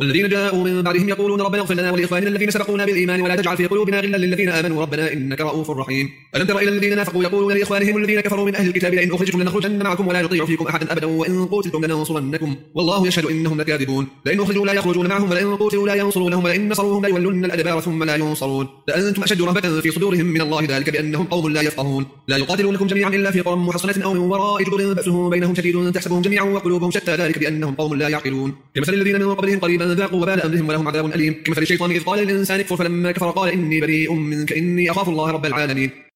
والذين جاءوا من بعدهم يقولون ربنا اغفر لنا ولإخواننا الذين سبقونا بالإيمان ولا تجعل في قلوبنا غلا للذين آمنوا ربنا إنك رؤوف رحيم. ألم تر إلى الذين نافقوا يقولون لإخوانهم الذين كفروا من أهل الكتاب لئن أخرجتم لنخرجن معكم ولا نطيع فيكم أحدا أبدا وإن قتلتم لننصرنكم والله يشهد إنهم لكاذبون. لئن أخرجوا لا يخرجون معهم ولئن قتلوا لا ينصرونهم ولئن نصروهم لا يولون الأدبار ثم لا ينصرون لأنتم أشد رهبة في صدورهم من الله ذلك بأنهم قوم لا يفقهون. لا يقاتلونكم جميعا إلا في قرى محصنة أو من وراء جدر بأسهم بينهم شديد تحسبهم جميعا وقلوبهم شتى ذلك بأنهم قوم لا يعقلون. كمثل الذين من قبلهم قريبا ذاقوا وبال أمرهم ولهم عذاب أليم. كمثل الشيطان إذ قال للإنسان اكفر فلما كفر قال إني بريء منك إني أخاف الله رب العالمين.